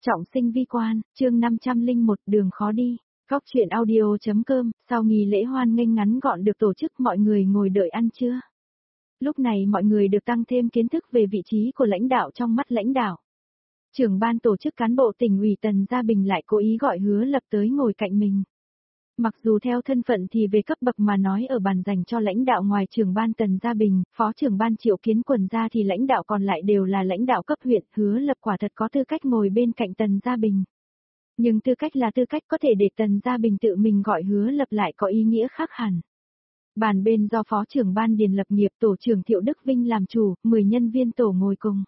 Trọng sinh vi quan, chương 501 đường khó đi. Góc chuyện audio.com, sau nghỉ lễ hoan nghênh ngắn gọn được tổ chức, mọi người ngồi đợi ăn trưa. Lúc này mọi người được tăng thêm kiến thức về vị trí của lãnh đạo trong mắt lãnh đạo. Trưởng ban tổ chức cán bộ tỉnh ủy Tần Gia Bình lại cố ý gọi Hứa Lập tới ngồi cạnh mình. Mặc dù theo thân phận thì về cấp bậc mà nói ở bàn dành cho lãnh đạo ngoài trưởng ban Tần Gia Bình, phó trưởng ban Triệu Kiến Quần ra thì lãnh đạo còn lại đều là lãnh đạo cấp huyện, Hứa Lập quả thật có tư cách ngồi bên cạnh Tần Gia Bình. Nhưng tư cách là tư cách, có thể để Tần Gia Bình tự mình gọi Hứa Lập lại có ý nghĩa khác hẳn. Bàn bên do phó trưởng ban Điền Lập Nghiệp tổ trưởng Thiệu Đức Vinh làm chủ, 10 nhân viên tổ ngồi cùng.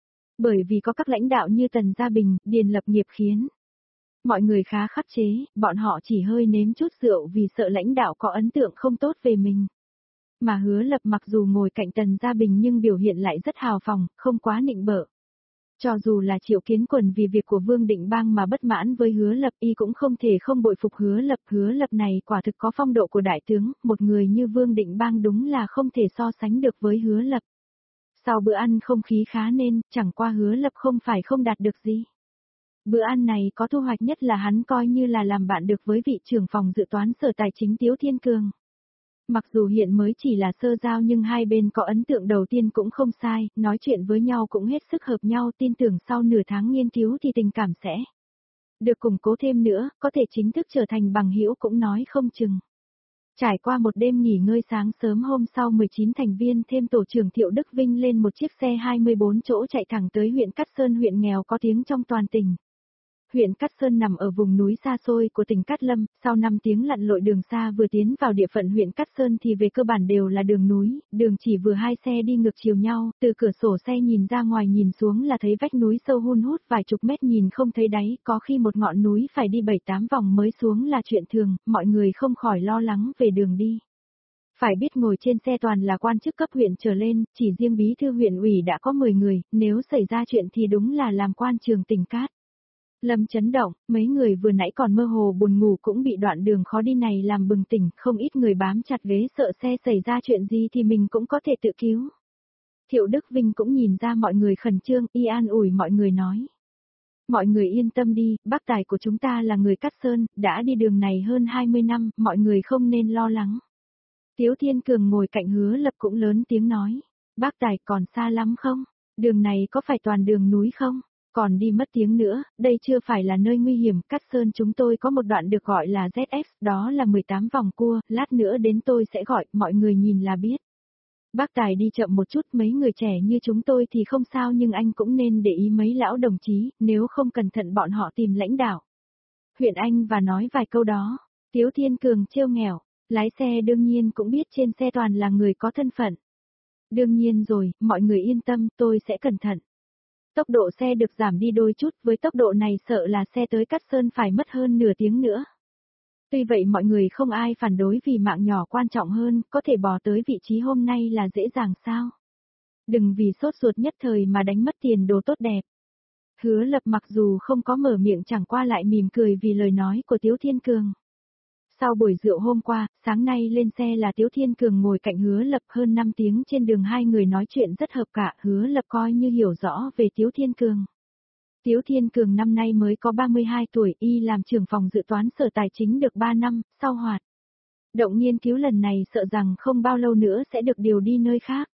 Bởi vì có các lãnh đạo như Tần Gia Bình, Điền Lập Nghiệp khiến mọi người khá khắc chế, bọn họ chỉ hơi nếm chút rượu vì sợ lãnh đạo có ấn tượng không tốt về mình. Mà Hứa Lập mặc dù ngồi cạnh Tần Gia Bình nhưng biểu hiện lại rất hào phóng, không quá nịnh bợ. Cho dù là Triệu Kiến Quần vì việc của Vương Định Bang mà bất mãn với Hứa Lập, y cũng không thể không bội phục Hứa Lập này quả thực có phong độ của đại tướng, một người như Vương Định Bang đúng là không thể so sánh được với Hứa Lập. Sau bữa ăn không khí khá nên, chẳng qua Hứa Lập không phải không đạt được gì. Bữa ăn này có thu hoạch nhất là hắn coi như là làm bạn được với vị trưởng phòng dự toán Sở Tài chính Tiếu Thiên Cường. Mặc dù hiện mới chỉ là sơ giao nhưng hai bên có ấn tượng đầu tiên cũng không sai, nói chuyện với nhau cũng hết sức hợp nhau, tin tưởng sau nửa tháng nghiên cứu thì tình cảm sẽ được củng cố thêm nữa, có thể chính thức trở thành bằng hữu cũng nói không chừng. Trải qua một đêm nghỉ ngơi, sáng sớm hôm sau 19 thành viên thêm tổ trưởng Thiệu Đức Vinh lên một chiếc xe 24 chỗ chạy thẳng tới huyện Cát Sơn, huyện nghèo có tiếng trong toàn tỉnh. Huyện Cát Sơn nằm ở vùng núi xa xôi của tỉnh Cát Lâm, sau 5 tiếng lặn lội đường xa vừa tiến vào địa phận huyện Cát Sơn thì về cơ bản đều là đường núi, đường chỉ vừa hai xe đi ngược chiều nhau, từ cửa sổ xe nhìn ra ngoài nhìn xuống là thấy vách núi sâu hun hút vài chục mét nhìn không thấy đáy, có khi một ngọn núi phải đi 7-8 vòng mới xuống là chuyện thường, mọi người không khỏi lo lắng về đường đi. Phải biết ngồi trên xe toàn là quan chức cấp huyện trở lên, chỉ riêng bí thư huyện ủy đã có 10 người, nếu xảy ra chuyện thì đúng là làm quan trường tỉnh Cát Lâm chấn động, mấy người vừa nãy còn mơ hồ buồn ngủ cũng bị đoạn đường khó đi này làm bừng tỉnh, không ít người bám chặt ghế sợ xe xảy ra chuyện gì thì mình cũng có thể tự cứu. Thiệu Đức Vinh cũng nhìn ra mọi người khẩn trương, y an ủi mọi người nói. Mọi người yên tâm đi, bác tài của chúng ta là người Cát Sơn, đã đi đường này hơn 20 năm, mọi người không nên lo lắng. Tiếu Thiên Cường ngồi cạnh Hứa Lập cũng lớn tiếng nói. Bác tài còn xa lắm không? Đường này có phải toàn đường núi không? Còn đi mất tiếng nữa, đây chưa phải là nơi nguy hiểm, Cát Sơn chúng tôi có một đoạn được gọi là ZX, đó là 18 vòng cua, lát nữa đến tôi sẽ gọi, mọi người nhìn là biết. Bác tài đi chậm một chút, mấy người trẻ như chúng tôi thì không sao nhưng anh cũng nên để ý mấy lão đồng chí, nếu không cẩn thận bọn họ tìm lãnh đạo huyện anh và nói vài câu đó. Tiếu Thiên Cường trêu nghẹo, lái xe đương nhiên cũng biết trên xe toàn là người có thân phận. Đương nhiên rồi, mọi người yên tâm, tôi sẽ cẩn thận. Tốc độ xe được giảm đi đôi chút, với tốc độ này sợ là xe tới Cát Sơn phải mất hơn nửa tiếng nữa. Tuy vậy mọi người không ai phản đối vì mạng nhỏ quan trọng hơn, có thể bò tới vị trí hôm nay là dễ dàng sao. Đừng vì sốt ruột nhất thời mà đánh mất tiền đồ tốt đẹp. Hứa Lập mặc dù không có mở miệng chẳng qua lại mỉm cười vì lời nói của Tiếu Thiên Cường. Sau buổi rượu hôm qua, sáng nay lên xe là Tiếu Thiên Cường ngồi cạnh Hứa Lập, hơn 5 tiếng trên đường hai người nói chuyện rất hợp cả, Hứa Lập coi như hiểu rõ về Tiếu Thiên Cường. Tiếu Thiên Cường năm nay mới có 32 tuổi, y làm trưởng phòng dự toán Sở Tài chính được 3 năm, sau hoạt động nghiên cứu lần này sợ rằng không bao lâu nữa sẽ được điều đi nơi khác.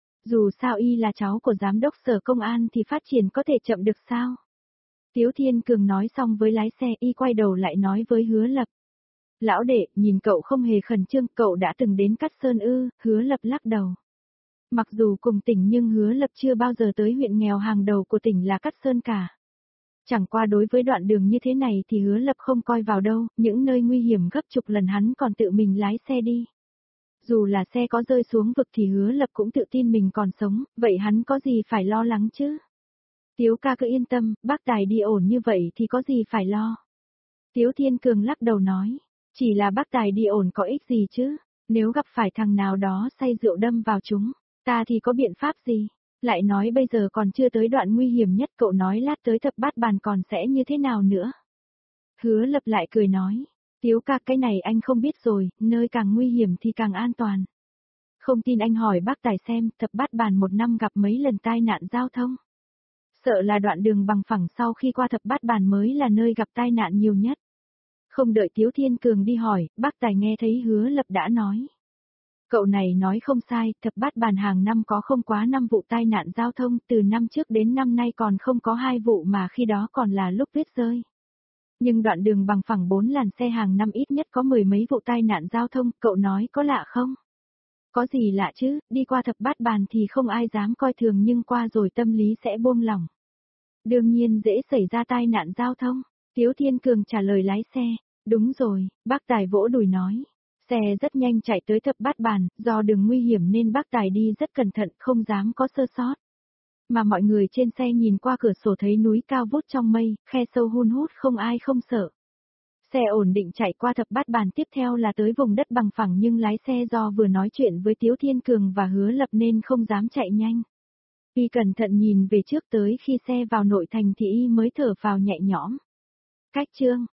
Dù sao y là cháu của giám đốc Sở Công an thì phát triển có thể chậm được sao? Tiếu Thiên Cường nói xong với lái xe, y quay đầu lại nói với Hứa Lập. Lão đệ, nhìn cậu không hề khẩn trương, cậu đã từng đến Cát Sơn ư? Hứa Lập lắc đầu. Mặc dù cùng tỉnh nhưng Hứa Lập chưa bao giờ tới huyện nghèo hàng đầu của tỉnh là Cát Sơn cả. Chẳng qua đối với đoạn đường như thế này thì Hứa Lập không coi vào đâu, những nơi nguy hiểm gấp chục lần hắn còn tự mình lái xe đi. Dù là xe có rơi xuống vực thì Hứa Lập cũng tự tin mình còn sống, vậy hắn có gì phải lo lắng chứ? Tiếu ca cứ yên tâm, bác tài đi ổn như vậy thì có gì phải lo. Tiếu Thiên Cường lắc đầu nói. Chỉ là bác tài đi ổn có ích gì chứ, nếu gặp phải thằng nào đó say rượu đâm vào chúng, ta thì có biện pháp gì? Lại nói bây giờ còn chưa tới đoạn nguy hiểm nhất, cậu nói lát tới thập bát bàn còn sẽ như thế nào nữa? Hứa Lập lại cười nói, Tiếu ca cái này anh không biết rồi, nơi càng nguy hiểm thì càng an toàn. Không tin anh hỏi bác tài xem, thập bát bàn một năm gặp mấy lần tai nạn giao thông. Sợ là đoạn đường bằng phẳng sau khi qua Thập Bát Bản mới là nơi gặp tai nạn nhiều nhất. Không đợi Tiếu Thiên Cường đi hỏi, bác tài nghe thấy Hứa Lập đã nói. Cậu này nói không sai, Thập Bát Bản hàng năm có không quá 5 vụ tai nạn giao thông, từ năm trước đến năm nay còn không có 2 vụ mà khi đó còn là lúc tuyết rơi. Nhưng đoạn đường bằng phẳng 4 làn xe hàng năm ít nhất có 10 mấy vụ tai nạn giao thông, cậu nói có lạ không? Có gì lạ chứ, đi qua Thập Bát Bản thì không ai dám coi thường nhưng qua rồi tâm lý sẽ buông lỏng. Đương nhiên dễ xảy ra tai nạn giao thông, Tiếu Thiên Cường trả lời lái xe. Đúng rồi, bác tài vỗ đùi nói. Xe rất nhanh chạy tới Thập Bát Bản, do đường nguy hiểm nên bác tài đi rất cẩn thận, không dám có sơ sót. Mà mọi người trên xe nhìn qua cửa sổ thấy núi cao vút trong mây, khe sâu hun hút không ai không sợ. Xe ổn định chạy qua Thập Bát Bản tiếp theo là tới vùng đất bằng phẳng nhưng lái xe do vừa nói chuyện với Tiếu Thiên Cường và Hứa Lập nên không dám chạy nhanh. Y cẩn thận nhìn về trước tới khi xe vào nội thành thì y mới thở phào nhẹ nhõm. Cách chương